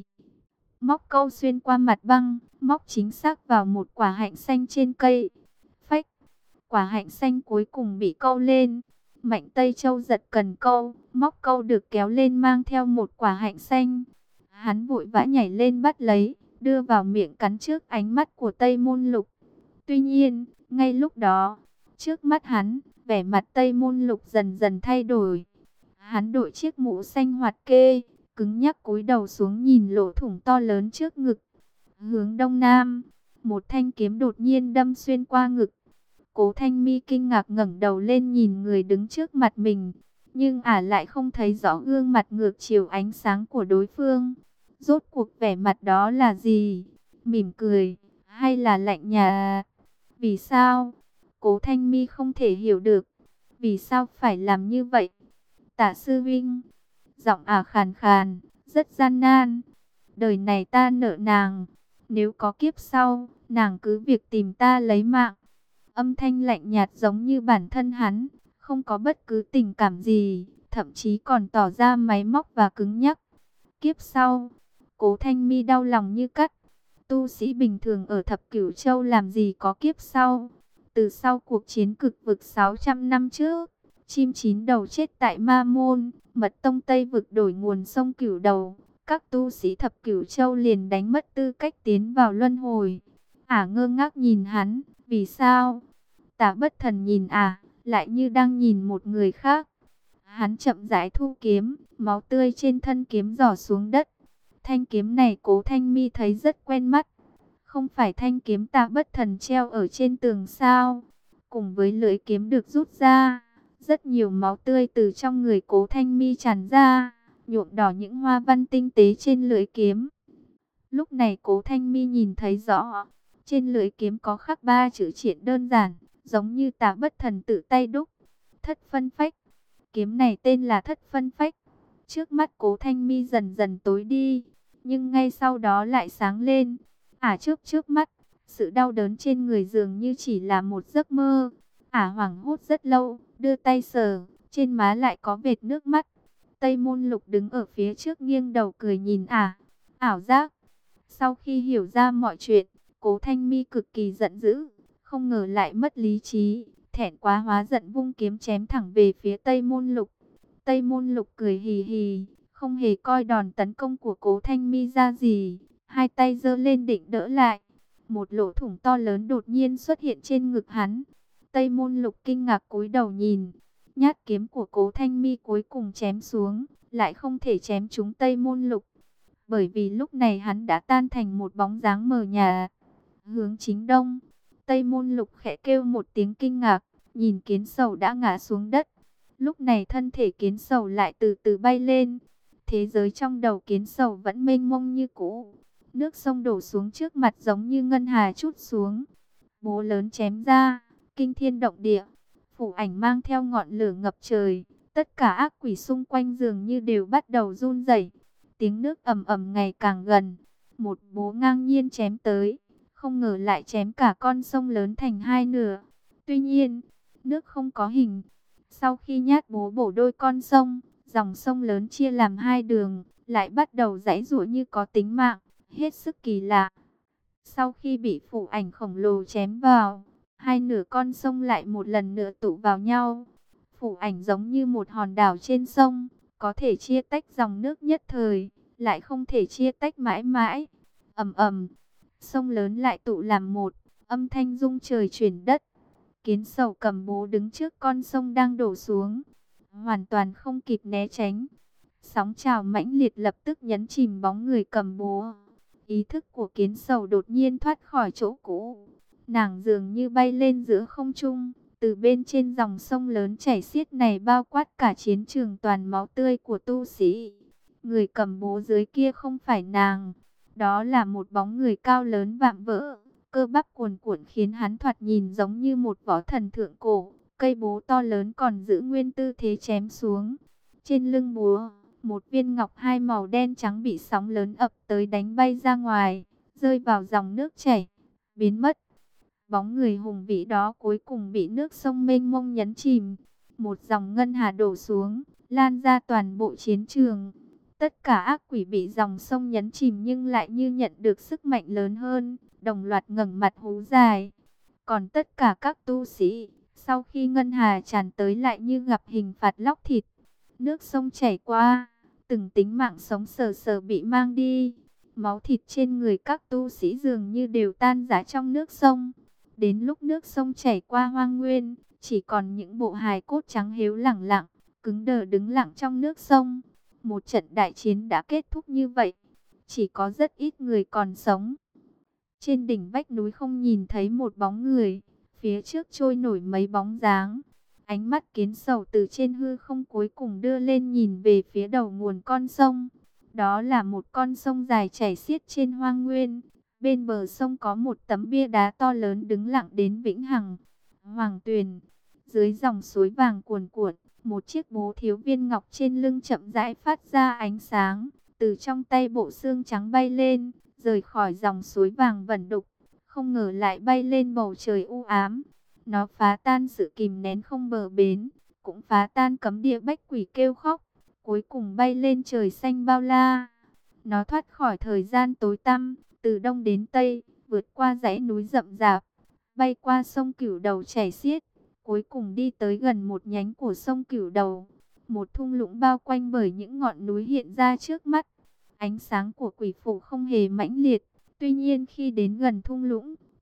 Móc câu xuyên qua mặt băng, móc chính xác vào một quả hạnh xanh trên cây. Phách, quả hạnh xanh cuối cùng bị câu lên. Mạnh Tây Châu giật cần câu, móc câu được kéo lên mang theo một quả hạnh xanh. Hắn vội vã nhảy lên bắt lấy, đưa vào miệng cắn trước ánh mắt của Tây Môn Lục. Tuy nhiên, ngay lúc đó, trước mắt hắn, vẻ mặt Tây Môn Lục dần dần thay đổi. Hắn đội chiếc mũ xanh hoạt kê, cứng nhắc cúi đầu xuống nhìn lỗ thủng to lớn trước ngực. Hướng đông nam, một thanh kiếm đột nhiên đâm xuyên qua ngực. Cố Thanh Mi kinh ngạc ngẩng đầu lên nhìn người đứng trước mặt mình, nhưng lại không thấy rõ gương mặt ngược chiều ánh sáng của đối phương. Rốt cuộc vẻ mặt đó là gì? Mỉm cười, hay là lạnh nhạt? Vì sao? Cố Thanh Mi không thể hiểu được. Vì sao phải làm như vậy? Tả sư huynh, giọng khàn khàn, rất gian nan. Đời này ta nợ nàng, nếu có kiếp sau, nàng cứ việc tìm ta lấy mạng. Âm thanh lạnh nhạt giống như bản thân hắn, không có bất cứ tình cảm gì, thậm chí còn tỏ ra máy móc và cứng nhắc. Kiếp sau, Cố Thanh Mi đau lòng như cắt. Tu sĩ bình thường ở Thập Cửu Châu làm gì có kiếp sau? Từ sau cuộc chiến cực vực 600 năm trước, chim chín đầu chết tại Ma Môn, Mật Tông Tây vực đổi nguồn sông Cửu Đầu, các tu sĩ Thập Cửu Châu liền đánh mất tư cách tiến vào luân hồi. Ả ngơ ngác nhìn hắn, vì sao? Tả Bất Thần nhìn Ả, lại như đang nhìn một người khác. Hắn chậm rãi thu kiếm, máu tươi trên thân kiếm rỏ xuống đất. Thanh kiếm này Cố Thanh Mi thấy rất quen mắt. Không phải thanh kiếm Tả Bất Thần treo ở trên tường sao? Cùng với lưỡi kiếm được rút ra, rất nhiều máu tươi từ trong người Cố Thanh Mi tràn ra, nhuộm đỏ những hoa văn tinh tế trên lưỡi kiếm. Lúc này Cố Thanh Mi nhìn thấy rõ, trên lưỡi kiếm có khắc 3 chữ triển đơn giản, giống như Tả Bất Thần tự tay đúc. Thất phân phách. Kiếm này tên là Thất phân phách. Trước mắt Cố Thanh Mi dần dần tối đi, nhưng ngay sau đó lại sáng lên. Trước mắt, sự đau đớn trên người dường như chỉ là một giấc mơ. Hoảng hốt rất lâu, đưa tay sờ, trên má lại có vệt nước mắt. Tây Môn Lục đứng ở phía trước nghiêng đầu cười nhìn ảo giác. Sau khi hiểu ra mọi chuyện, Cố Thanh Mi cực kỳ giận dữ, không ngờ lại mất lý trí, thẹn quá hóa giận vung kiếm chém thẳng về phía Tây Môn Lục. Tây Môn Lục cười hì hì, không hề coi đòn tấn công của Cố Thanh Mi ra gì, hai tay giơ lên định đỡ lại. Một lỗ thủng to lớn đột nhiên xuất hiện trên ngực hắn. Tây Môn Lục kinh ngạc cúi đầu nhìn, nhát kiếm của Cố Thanh Mi cuối cùng chém xuống, lại không thể chém trúng Tây Môn Lục, bởi vì lúc này hắn đã tan thành một bóng dáng mờ nhạt, hướng chính đông. Tây Môn Lục khẽ kêu một tiếng kinh ngạc, nhìn Kiến Sầu đã ngã xuống đất. Lúc này thân thể Kiến Sầu lại từ từ bay lên. Thế giới trong đầu Kiến Sầu vẫn mênh mông như cũ. Nước sông đổ xuống trước mặt giống như ngân hà trút xuống. Búa lớn chém ra, kinh thiên động địa. Phủ ảnh mang theo ngọn lửa ngập trời. Tất cả ác quỷ xung quanh dường như đều bắt đầu run rẩy. Tiếng nước ầm ầm ngày càng gần. Một búa ngang nhiên chém tới, không ngờ lại chém cả con sông lớn thành hai nửa. Tuy nhiên, nước không có hình. Sau khi nhát búa bổ đôi con sông, dòng sông lớn chia làm hai đường, lại bắt đầu giãy giụa như có tính mạng, hết sức kỳ lạ. Sau khi bị phủ ảnh khổng lồ chém vào, hai nửa con sông lại một lần nữa tụ vào nhau. Phủ ảnh giống như một hòn đảo trên sông, có thể chia tách dòng nước nhất thời, lại không thể chia tách mãi mãi. Ầm ầm, sông lớn lại tụ làm một, âm thanh rung trời chuyển đất. Kiến Sầu cầm búa đứng trước con sông đang đổ xuống, hoàn toàn không kịp né tránh. Sóng trào mãnh liệt lập tức nhấn chìm bóng người cầm búa. Ý thức của Kiến Sầu đột nhiên thoát khỏi chỗ cũ. Nàng dường như bay lên giữa không trung, từ bên trên dòng sông lớn chảy xiết này bao quát cả chiến trường toàn máu tươi của tu sĩ. Người cầm búa dưới kia không phải nàng, đó là một bóng người cao lớn vạm vỡ, cơ bắp cuồn cuộn khiến hắn thoạt nhìn giống như một võ thần thượng cổ. Cây búa to lớn còn giữ nguyên tư thế chém xuống. Trên lưng búa, một viên ngọc hai màu đen trắng bị sóng lớn ập tới đánh bay ra ngoài, rơi vào dòng nước chảy, biến mất. Bóng người hùng vĩ đó cuối cùng bị nước sông mênh mông nhấn chìm. Một dòng ngân hà đổ xuống, lan ra toàn bộ chiến trường. Tất cả ác quỷ bị dòng sông nhấn chìm nhưng lại như nhận được sức mạnh lớn hơn, đồng loạt ngẩng mặt hú dài. Còn tất cả các tu sĩ, sau khi ngân hà tràn tới lại như gặp hình phạt lóc thịt. Nước sông chảy qua, từng tính mạng sống sờ sờ bị mang đi. Máu thịt trên người các tu sĩ dường như đều tan rã trong nước sông. Đến lúc nước sông chảy qua hoang nguyên, chỉ còn những bộ hài cốt trắng héo lẳng lặng, cứng đờ đứng lặng trong nước sông. Một trận đại chiến đã kết thúc như vậy, chỉ có rất ít người còn sống. Trên đỉnh vách núi không nhìn thấy một bóng người, phía trước trôi nổi mấy bóng dáng. Ánh mắt Kiến Sầu từ trên hư không cuối cùng đưa lên nhìn về phía đầu nguồn con sông. Đó là một con sông dài chảy xiết trên hoang nguyên. Bên bờ sông có một tấm bia đá to lớn đứng lặng đến vĩnh hằng. Hoàng Tuyền, dưới dòng suối vàng cuồn cuộn, một chiếc bố thiếu viên ngọc trên lưng chậm rãi phát ra ánh sáng. Từ trong tay bộ xương trắng bay lên, rời khỏi dòng suối vàng vẩn đục, không ngờ lại bay lên bầu trời u ám. Nó phá tan sự kìm nén không bờ bến, cũng phá tan cấm địa bách quỷ kêu khóc, cuối cùng bay lên trời xanh bao la. Nó thoát khỏi thời gian tối tăm, từ đông đến tây, vượt qua dãy núi rậm rạp, bay qua sông Cửu Đầu chảy xiết, cuối cùng đi tới gần một nhánh của sông Cửu Đầu. Một thung lũng bao quanh bởi những ngọn núi hiện ra trước mắt. Ánh sáng của quỷ phủ không hề mãnh liệt, tuy nhiên khi đến gần thung lũng,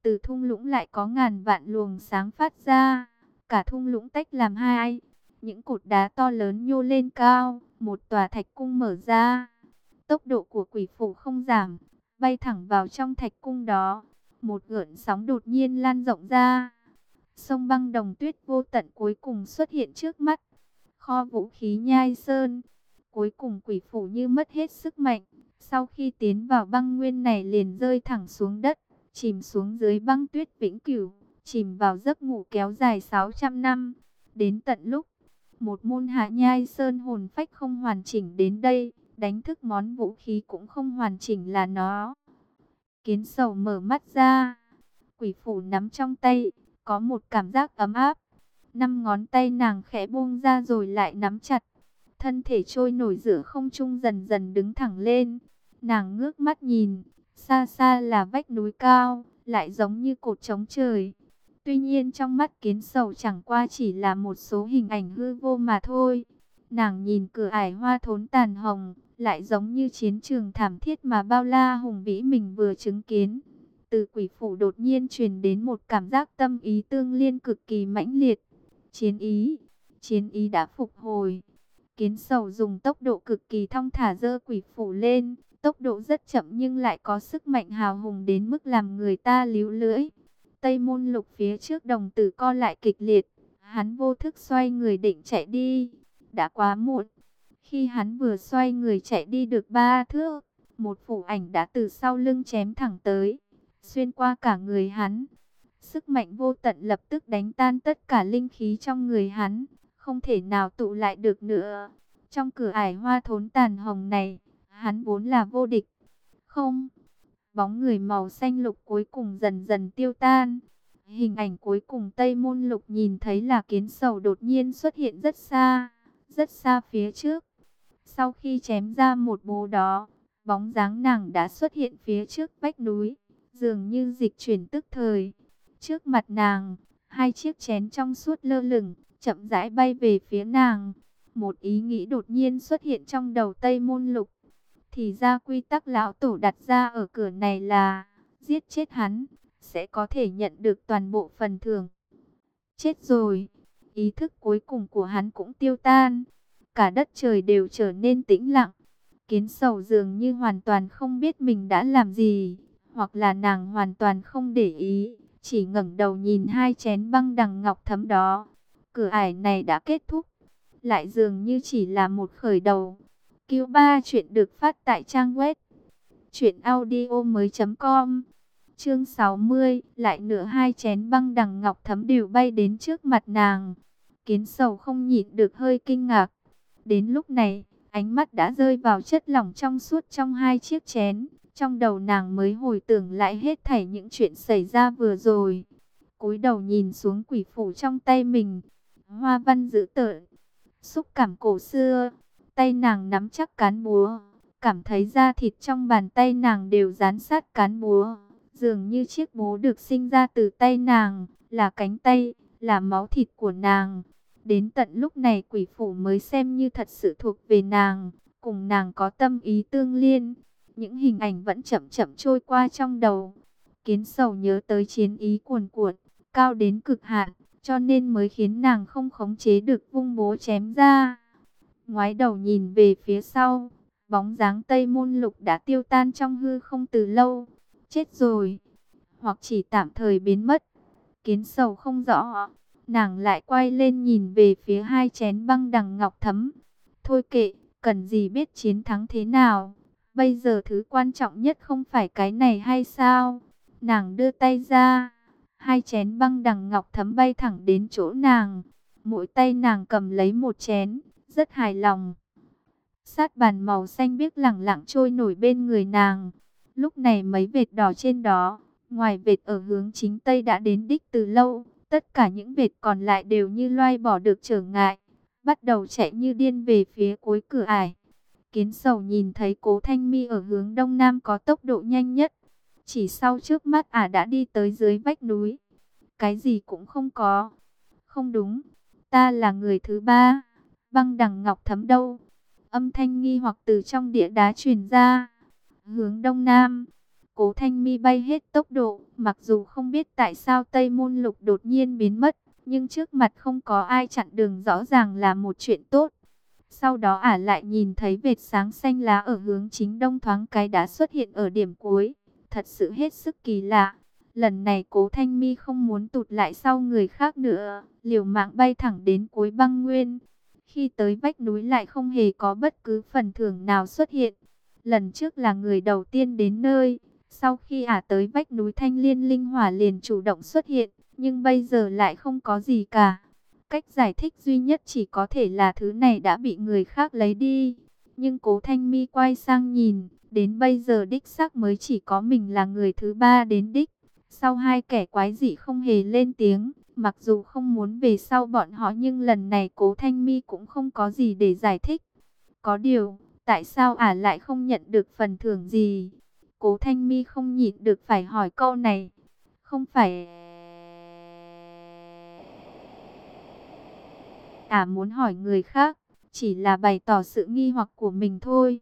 từ thung lũng lại có ngàn vạn luồng sáng phát ra. Cả thung lũng tách làm hai. Những cột đá to lớn nhô lên cao, một tòa thạch cung mở ra. Tốc độ của quỷ phủ không giảm, bay thẳng vào trong thạch cung đó. Một gợn sóng đột nhiên lan rộng ra. Sông băng đồng tuyết vô tận cuối cùng xuất hiện trước mắt. Kho vũ khí Nhai Sơn. Cuối cùng quỷ phủ như mất hết sức mạnh. Sau khi tiến vào băng nguyên này liền rơi thẳng xuống đất, chìm xuống dưới băng tuyết vĩnh cửu, chìm vào giấc ngủ kéo dài 600 năm. Đến tận lúc một môn hạ Nhai Sơn hồn phách không hoàn chỉnh đến đây, đánh thức món vũ khí cũng không hoàn chỉnh là nó. Kiến Sầu mở mắt ra, quỷ phủ nắm trong tay, có một cảm giác ấm áp. 5 ngón tay nàng khẽ buông ra rồi lại nắm chặt. Thân thể trôi nổi giữa không trung dần dần đứng thẳng lên. Nàng ngước mắt nhìn, xa xa là vách núi cao, lại giống như cột trống trời. Tuy nhiên trong mắt Kiến Sầu chẳng qua chỉ là một số hình ảnh hư vô mà thôi. Nàng nhìn cửa ải hoa thốn tàn hồng, lại giống như chiến trường thảm thiết mà bao la hùng vĩ mình vừa chứng kiến. Từ quỷ phủ đột nhiên truyền đến một cảm giác tâm ý tương liên cực kỳ mãnh liệt. Chiến ý đã phục hồi. Kiến Sầu dùng tốc độ cực kỳ thong thả giơ quỷ phủ lên, tốc độ rất chậm nhưng lại có sức mạnh hào hùng đến mức làm người ta líu lưỡi. Tây Môn Lục phía trước đồng tử co lại kịch liệt, hắn vô thức xoay người định chạy đi. Đã quá muộn. Khi hắn vừa xoay người chạy đi được 3 thước, một phủ ảnh đã từ sau lưng chém thẳng tới, xuyên qua cả người hắn. Sức mạnh vô tận lập tức đánh tan tất cả linh khí trong người hắn, không thể nào tụ lại được nữa. Trong cửa ải hoa thốn tàn hồng này, hắn vốn là vô địch. Không, bóng người màu xanh lục cuối cùng dần dần tiêu tan. Hình ảnh cuối cùng Tây Môn Lục nhìn thấy là Kiến Sầu đột nhiên xuất hiện rất xa phía trước. Sau khi chém ra một búa đó, bóng dáng nàng đã xuất hiện phía trước vách núi, dường như dịch chuyển tức thời. Trước mặt nàng, 2 chiếc chén trong suốt lơ lửng, chậm rãi bay về phía nàng. Một ý nghĩ đột nhiên xuất hiện trong đầu Tây Môn Lục. Thì ra quy tắc lão tổ đặt ra ở cửa này là giết chết hắn, sẽ có thể nhận được toàn bộ phần thưởng. Chết rồi, ý thức cuối cùng của hắn cũng tiêu tan. Cả đất trời đều trở nên tĩnh lặng. Kiến Sầu dường như hoàn toàn không biết mình đã làm gì, hoặc là nàng hoàn toàn không để ý, chỉ ngẩng đầu nhìn 2 chén băng đằng ngọc thấm đó. Cửa ải này đã kết thúc, lại dường như chỉ là một khởi đầu. Q3 chuyện được phát tại trang web truyệnaudiomoi.com. Chương 60, lại nữa 2 chén băng đằng ngọc thấm đều bay đến trước mặt nàng. Kiến Sầu không nhịn được hơi kinh ngạc. Đến lúc này, ánh mắt đã rơi vào chất lỏng trong suốt trong 2 chiếc chén. Trong đầu nàng mới hồi tưởng lại hết thảy những chuyện xảy ra vừa rồi. Cúi đầu nhìn xuống quỷ phủ trong tay mình. Hoa văn dữ tợn, xúc cảm cổ xưa. Tay nàng nắm chắc cán búa, cảm thấy da thịt trong bàn tay nàng đều dán sát cán búa. Dường như chiếc búa được sinh ra từ tay nàng, là cánh tay, là máu thịt của nàng. Đến tận lúc này quỷ phủ mới xem như thật sự thuộc về nàng, cùng nàng có tâm ý tương liên. Những hình ảnh vẫn chậm chậm trôi qua trong đầu. Kiến Sầu nhớ tới chiến ý cuồn cuộn, cao đến cực hạn, cho nên mới khiến nàng không khống chế được vung búa chém ra. Ngoái đầu nhìn về phía sau, bóng dáng Tây Môn Lục đã tiêu tan trong hư không từ lâu. Chết rồi, hoặc chỉ tạm thời biến mất. Kiến Sầu không rõ, nàng lại quay lên nhìn về phía 2 chén băng đằng ngọc thấm. Thôi kệ, cần gì biết chiến thắng thế nào, bây giờ thứ quan trọng nhất không phải cái này hay sao? Nàng đưa tay ra, 2 chén băng đằng ngọc thấm bay thẳng đến chỗ nàng. Mỗi tay nàng cầm lấy một chén, rất hài lòng. Sát bàn màu xanh biếc lẳng lặng trôi nổi bên người nàng. Lúc này mấy vệt đỏ trên đó, ngoài vệt ở hướng chính tây đã đến đích từ lâu, tất cả những vệt còn lại đều như loai bỏ được trở ngại, bắt đầu chạy như điên về phía cuối cửa ải. Kiến Sầu nhìn thấy Cố Thanh Mi ở hướng đông nam có tốc độ nhanh nhất. Chỉ sau trước mắt đã đi tới dưới vách núi. Cái gì cũng không có. Không đúng, ta là người thứ 3. Băng đằng ngọc thấm đâu? Âm thanh nghi hoặc từ trong địa đá truyền ra. Hướng đông nam. Cố Thanh Mi bay hết tốc độ, mặc dù không biết tại sao Tây Môn Lục đột nhiên biến mất, nhưng trước mặt không có ai chặn đường rõ ràng là một chuyện tốt. Sau đó ả lại nhìn thấy vệt sáng xanh lá ở hướng chính đông thoáng cái đã xuất hiện ở điểm cuối, thật sự hết sức kỳ lạ. Lần này Cố Thanh Mi không muốn tụt lại sau người khác nữa, liều mạng bay thẳng đến cuối băng nguyên. Khi tới vách núi lại không hề có bất cứ phần thưởng nào xuất hiện. Lần trước là người đầu tiên đến nơi, sau khi ả tới vách núi Thanh Liên linh hỏa liền chủ động xuất hiện, nhưng bây giờ lại không có gì cả. Cách giải thích duy nhất chỉ có thể là thứ này đã bị người khác lấy đi. Nhưng Cố Thanh Mi quay sang nhìn, đến bây giờ đích xác mới chỉ có mình là người thứ ba đến đích. Sau hai kẻ quái dị không hề lên tiếng, mặc dù không muốn về sau bọn họ nhưng lần này Cố Thanh Mi cũng không có gì để giải thích. Có điều, tại sao ả lại không nhận được phần thưởng gì? Cố Thanh Mi không nhịn được phải hỏi câu này. Không phải ả muốn hỏi người khác, chỉ là bày tỏ sự nghi hoặc của mình thôi.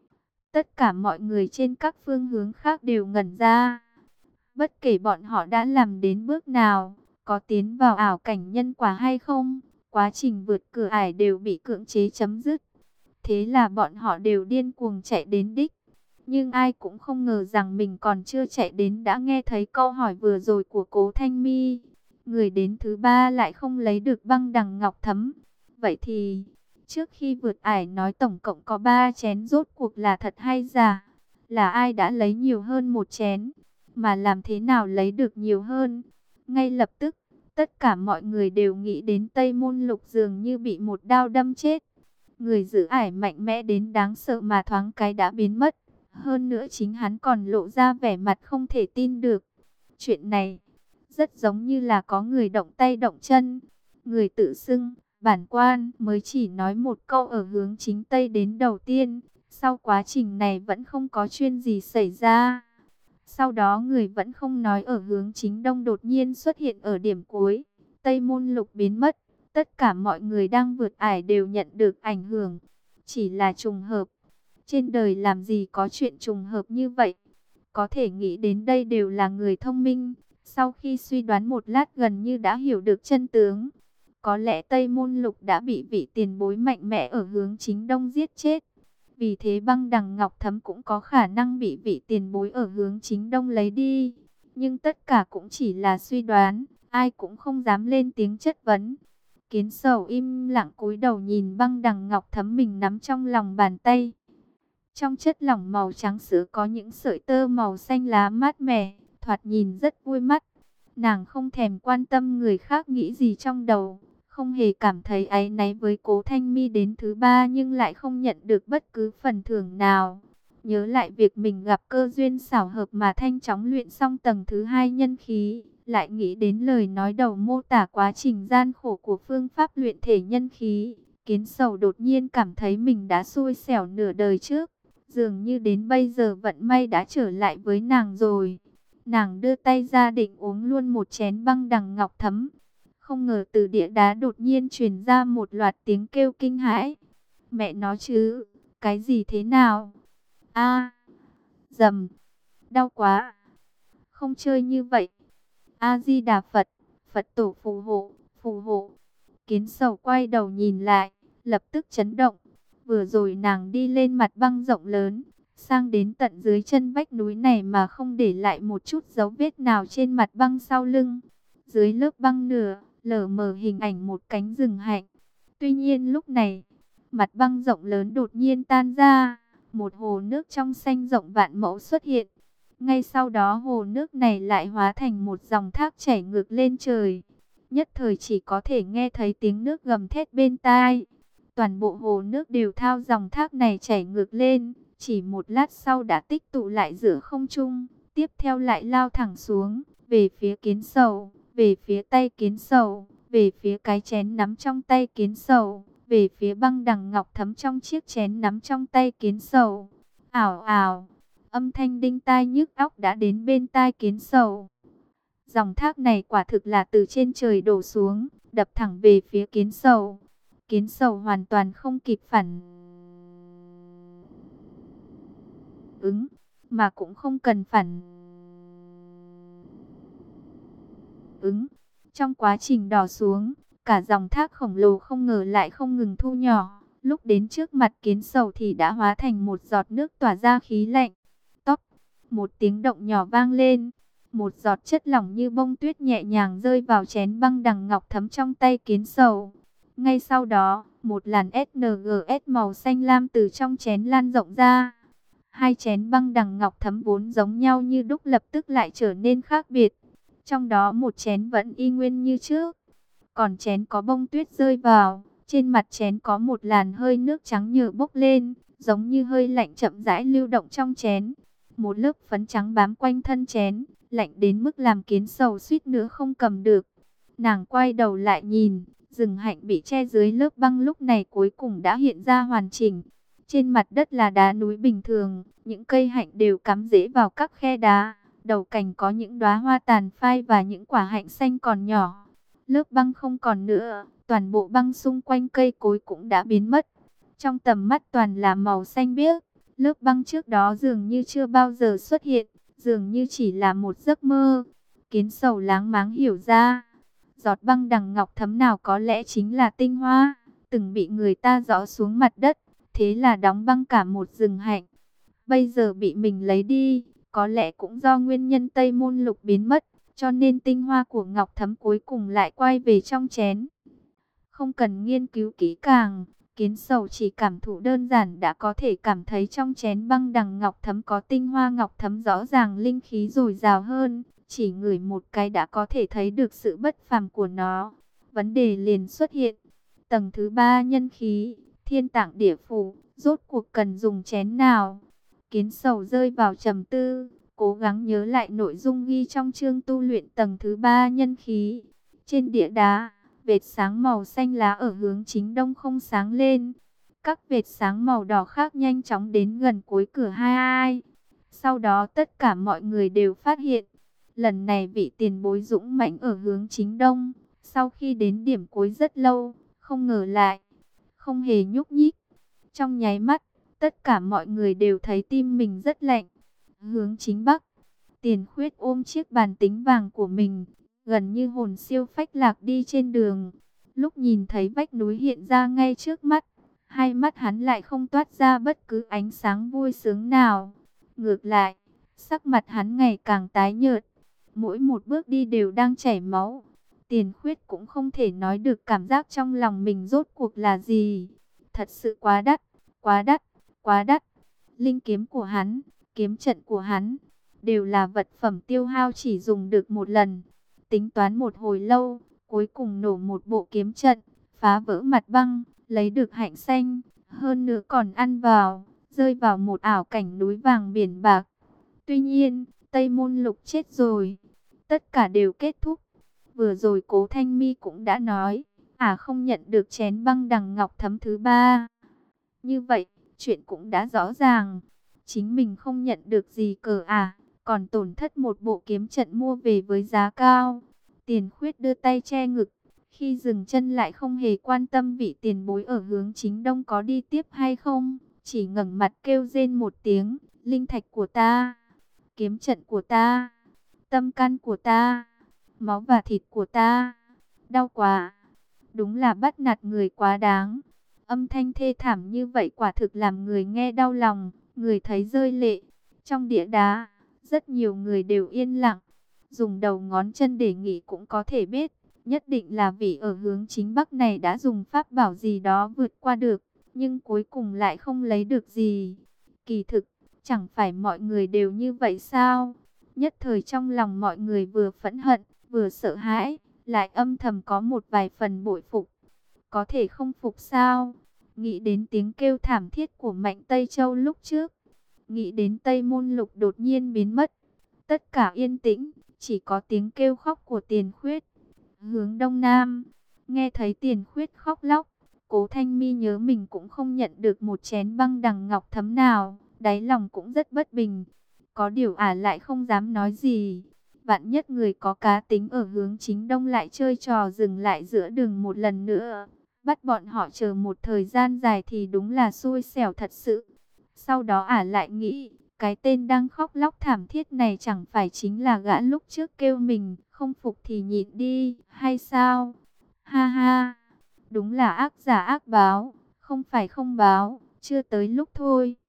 Tất cả mọi người trên các phương hướng khác đều ngẩn ra. Bất kể bọn họ đã làm đến bước nào, có tiến vào ảo cảnh nhân quả hay không, quá trình vượt cửa ải đều bị cưỡng chế chấm dứt. Thế là bọn họ đều điên cuồng chạy đến đích. Nhưng ai cũng không ngờ rằng mình còn chưa chạy đến đã nghe thấy câu hỏi vừa rồi của Cố Thanh Mi. Người đến thứ ba lại không lấy được băng đằng ngọc thấm. Vậy thì, trước khi vượt ải nói tổng cộng có 3 chén, rốt cuộc là thật hay giả? Là ai đã lấy nhiều hơn một chén? Mà làm thế nào lấy được nhiều hơn? Ngay lập tức, tất cả mọi người đều nghĩ đến Tây Môn Lục dường như bị một đao đâm chết. Người giữ ải mạnh mẽ đến đáng sợ mà thoáng cái đã biến mất. Hơn nữa chính hắn còn lộ ra vẻ mặt không thể tin được. Chuyện này rất giống như là có người động tay động chân. Người tự xưng bản quan mới chỉ nói một câu ở hướng chính Tây đến đầu tiên. Sau quá trình này vẫn không có chuyện gì xảy ra. Sau đó người vẫn không nói ở hướng chính Đông đột nhiên xuất hiện ở điểm cuối. Tây Môn Lục biến mất. Tất cả mọi người đang vượt ải đều nhận được ảnh hưởng. Chỉ là trùng hợp. Trên đời làm gì có chuyện trùng hợp như vậy? Có thể nghĩ đến đây đều là người thông minh. Sau khi suy đoán một lát gần như đã hiểu được chân tướng. Có lẽ Tây Môn Lục đã bị vị tiền bối mạnh mẽ ở hướng chính Đông giết chết. Vì thế băng đằng ngọc thấm cũng có khả năng bị vị tiền bối ở hướng chính Đông lấy đi. Nhưng tất cả cũng chỉ là suy đoán. Ai cũng không dám lên tiếng chất vấn. Kiến Sầu im lặng cúi đầu nhìn băng đằng ngọc thấm mình nắm trong lòng bàn tay. Trong chất lỏng màu trắng sữa có những sợi tơ màu xanh lá mát mẻ, thoạt nhìn rất vui mắt. Nàng không thèm quan tâm người khác nghĩ gì trong đầu, không hề cảm thấy áy náy với Cố Thanh Mi đến thứ ba nhưng lại không nhận được bất cứ phần thưởng nào. Nhớ lại việc mình gặp cơ duyên xảo hợp mà nhanh chóng luyện xong tầng thứ hai nhân khí, lại nghĩ đến lời nói đầu mô tả quá trình gian khổ của phương pháp luyện thể nhân khí. Kiến Sầu đột nhiên cảm thấy mình đã xui xẻo nửa đời trước. Dường như đến bây giờ vận may đã trở lại với nàng rồi. Nàng đưa tay ra định uống luôn một chén băng đằng ngọc thấm. Không ngờ từ địa đá đột nhiên truyền ra một loạt tiếng kêu kinh hãi. Mẹ nó chứ, cái gì thế nào? A, dầm, đau quá. Không chơi như vậy. A Di Đà Phật, Phật tổ phù hộ, phù hộ. Kiến Sầu quay đầu nhìn lại, lập tức chấn động. Vừa rồi nàng đi lên mặt băng rộng lớn, sang đến tận dưới chân vách núi này mà không để lại một chút dấu vết nào trên mặt băng sau lưng. Dưới lớp băng nửa, lờ mờ hình ảnh một cánh rừng hạnh. Tuy nhiên lúc này, mặt băng rộng lớn đột nhiên tan ra, một hồ nước trong xanh rộng vạn mẫu xuất hiện. Ngay sau đó hồ nước này lại hóa thành một dòng thác chảy ngược lên trời. Nhất thời chỉ có thể nghe thấy tiếng nước gầm thét bên tai. Toàn bộ hồ nước đều theo dòng thác này chảy ngược lên, chỉ một lát sau đã tích tụ lại giữa không trung, tiếp theo lại lao thẳng xuống, về phía Kiến Sầu, về phía tay Kiến Sầu, về phía cái chén nắm trong tay Kiến Sầu, về phía băng đằng ngọc thấm trong chiếc chén nắm trong tay Kiến Sầu. Ảo ảo, âm thanh đinh tai nhức óc đã đến bên tai Kiến Sầu. Dòng thác này quả thực là từ trên trời đổ xuống, đập thẳng về phía Kiến Sầu. Kiến Sầu hoàn toàn không kịp phản ứng, mà cũng không cần phản ứng. Trong quá trình đò xuống, cả dòng thác khổng lồ không ngờ lại không ngừng thu nhỏ. Lúc đến trước mặt Kiến Sầu thì đã hóa thành một giọt nước tỏa ra khí lạnh. Tóc, một tiếng động nhỏ vang lên. Một giọt chất lỏng như bông tuyết nhẹ nhàng rơi vào chén băng đằng ngọc thấm trong tay Kiến Sầu. Ngay sau đó, một làn SNGS màu xanh lam từ trong chén lan rộng ra. Hai chén băng đằng ngọc thấm vốn giống nhau như đúc lập tức lại trở nên khác biệt. Trong đó một chén vẫn y nguyên như trước, còn chén có bông tuyết rơi vào. Trên mặt chén có một làn hơi nước trắng nhựa bốc lên, giống như hơi lạnh chậm rãi lưu động trong chén. Một lớp phấn trắng bám quanh thân chén, lạnh đến mức làm Kiến Sầu suýt nữa không cầm được. Nàng quay đầu lại nhìn, rừng hạnh bị che dưới lớp băng lúc này cuối cùng đã hiện ra hoàn chỉnh. Trên mặt đất là đá núi bình thường, những cây hạnh đều cắm rễ vào các khe đá. Đầu cành có những đóa hoa tàn phai và những quả hạnh xanh còn nhỏ. Lớp băng không còn nữa, toàn bộ băng xung quanh cây cối cũng đã biến mất. Trong tầm mắt toàn là màu xanh biếc. Lớp băng trước đó dường như chưa bao giờ xuất hiện, dường như chỉ là một giấc mơ. Kiến Sầu láng máng hiểu ra, giọt băng đằng ngọc thấm nào có lẽ chính là tinh hoa, từng bị người ta giõ xuống mặt đất, thế là đóng băng cả một rừng hạnh. Bây giờ bị mình lấy đi, có lẽ cũng do nguyên nhân Tây Môn Lục biến mất, cho nên tinh hoa của ngọc thấm cuối cùng lại quay về trong chén. Không cần nghiên cứu kỹ càng, Kiến Sầu chỉ cảm thụ đơn giản đã có thể cảm thấy trong chén băng đằng ngọc thấm có tinh hoa ngọc thấm rõ ràng linh khí dồi dào hơn, chỉ ngửi một cái đã có thể thấy được sự bất phàm của nó. Vấn đề liền xuất hiện, tầng thứ 3 nhân khí, thiên tạng địa phủ, rốt cuộc cần dùng chén nào? Kiến Sầu rơi vào trầm tư, cố gắng nhớ lại nội dung ghi trong chương tu luyện tầng thứ 3 nhân khí. Trên địa đá, vệt sáng màu xanh lá ở hướng chính đông không sáng lên. Các vệt sáng màu đỏ khác nhanh chóng đến gần cuối cửa hai. Sau đó tất cả mọi người đều phát hiện, lần này vị tiền bối dũng mãnh ở hướng chính đông. Sau khi đến điểm cuối rất lâu, không ngờ lại, không hề nhúc nhích. Trong nháy mắt, tất cả mọi người đều thấy tim mình rất lạnh. Hướng chính bắc, Tiền Khuyết ôm chiếc bàn tính vàng của mình, gần như hồn siêu phách lạc đi trên đường. Lúc nhìn thấy vách núi hiện ra ngay trước mắt, hai mắt hắn lại không toát ra bất cứ ánh sáng vui sướng nào. Ngược lại, sắc mặt hắn ngày càng tái nhợt, mỗi một bước đi đều đang chảy máu. Tiền Khuyết cũng không thể nói được cảm giác trong lòng mình rốt cuộc là gì. Thật sự quá đắt, quá đắt, quá đắt. Linh kiếm của hắn, kiếm trận của hắn, đều là vật phẩm tiêu hao chỉ dùng được một lần. Tính toán một hồi lâu, cuối cùng nổ một bộ kiếm trận, phá vỡ mặt băng, lấy được hạnh xanh, hơn nữa còn ăn vào, rơi vào một ảo cảnh núi vàng biển bạc. Tuy nhiên, Tây Môn Lục chết rồi, tất cả đều kết thúc. Vừa rồi Cố Thanh Mi cũng đã nói, không nhận được chén băng đằng ngọc thấm thứ 3. Như vậy, chuyện cũng đã rõ ràng, chính mình không nhận được gì cờ còn tổn thất một bộ kiếm trận mua về với giá cao. Tiền Khuyết đưa tay che ngực, khi dừng chân lại không hề quan tâm vị tiền bối ở hướng chính đông có đi tiếp hay không, chỉ ngẩng mặt kêu rên một tiếng, linh thạch của ta, kiếm trận của ta, tâm can của ta, máu và thịt của ta, đau quá, đúng là bắt nạt người quá đáng. Âm thanh thê thảm như vậy quả thực làm người nghe đau lòng, người thấy rơi lệ. Trong địa đá, rất nhiều người đều yên lặng, dùng đầu ngón chân để nghĩ cũng có thể biết, nhất định là vị ở hướng chính bắc này đã dùng pháp bảo gì đó vượt qua được, nhưng cuối cùng lại không lấy được gì. Kỳ thực, chẳng phải mọi người đều như vậy sao? Nhất thời trong lòng mọi người vừa phẫn hận, vừa sợ hãi, lại âm thầm có một vài phần bội phục. Có thể không phục sao? Nghĩ đến tiếng kêu thảm thiết của Mạnh Tây Châu lúc trước, nghĩ đến Tây Môn Lục đột nhiên biến mất, tất cả yên tĩnh, chỉ có tiếng kêu khóc của Tiền Khuyết. Hướng đông nam, nghe thấy Tiền Khuyết khóc lóc, Cố Thanh Mi nhớ mình cũng không nhận được một chén băng đằng ngọc thấm nào, đáy lòng cũng rất bất bình. Có điều lại không dám nói gì. Vạn nhất người có cá tính ở hướng chính đông lại chơi trò dừng lại giữa đường một lần nữa, bắt bọn họ chờ một thời gian dài thì đúng là xui xẻo thật sự. Sau đó lại nghĩ, cái tên đang khóc lóc thảm thiết này chẳng phải chính là gã lúc trước kêu mình, không phục thì nhịn đi, hay sao? Ha ha, đúng là ác giả ác báo, không phải không báo, chưa tới lúc thôi.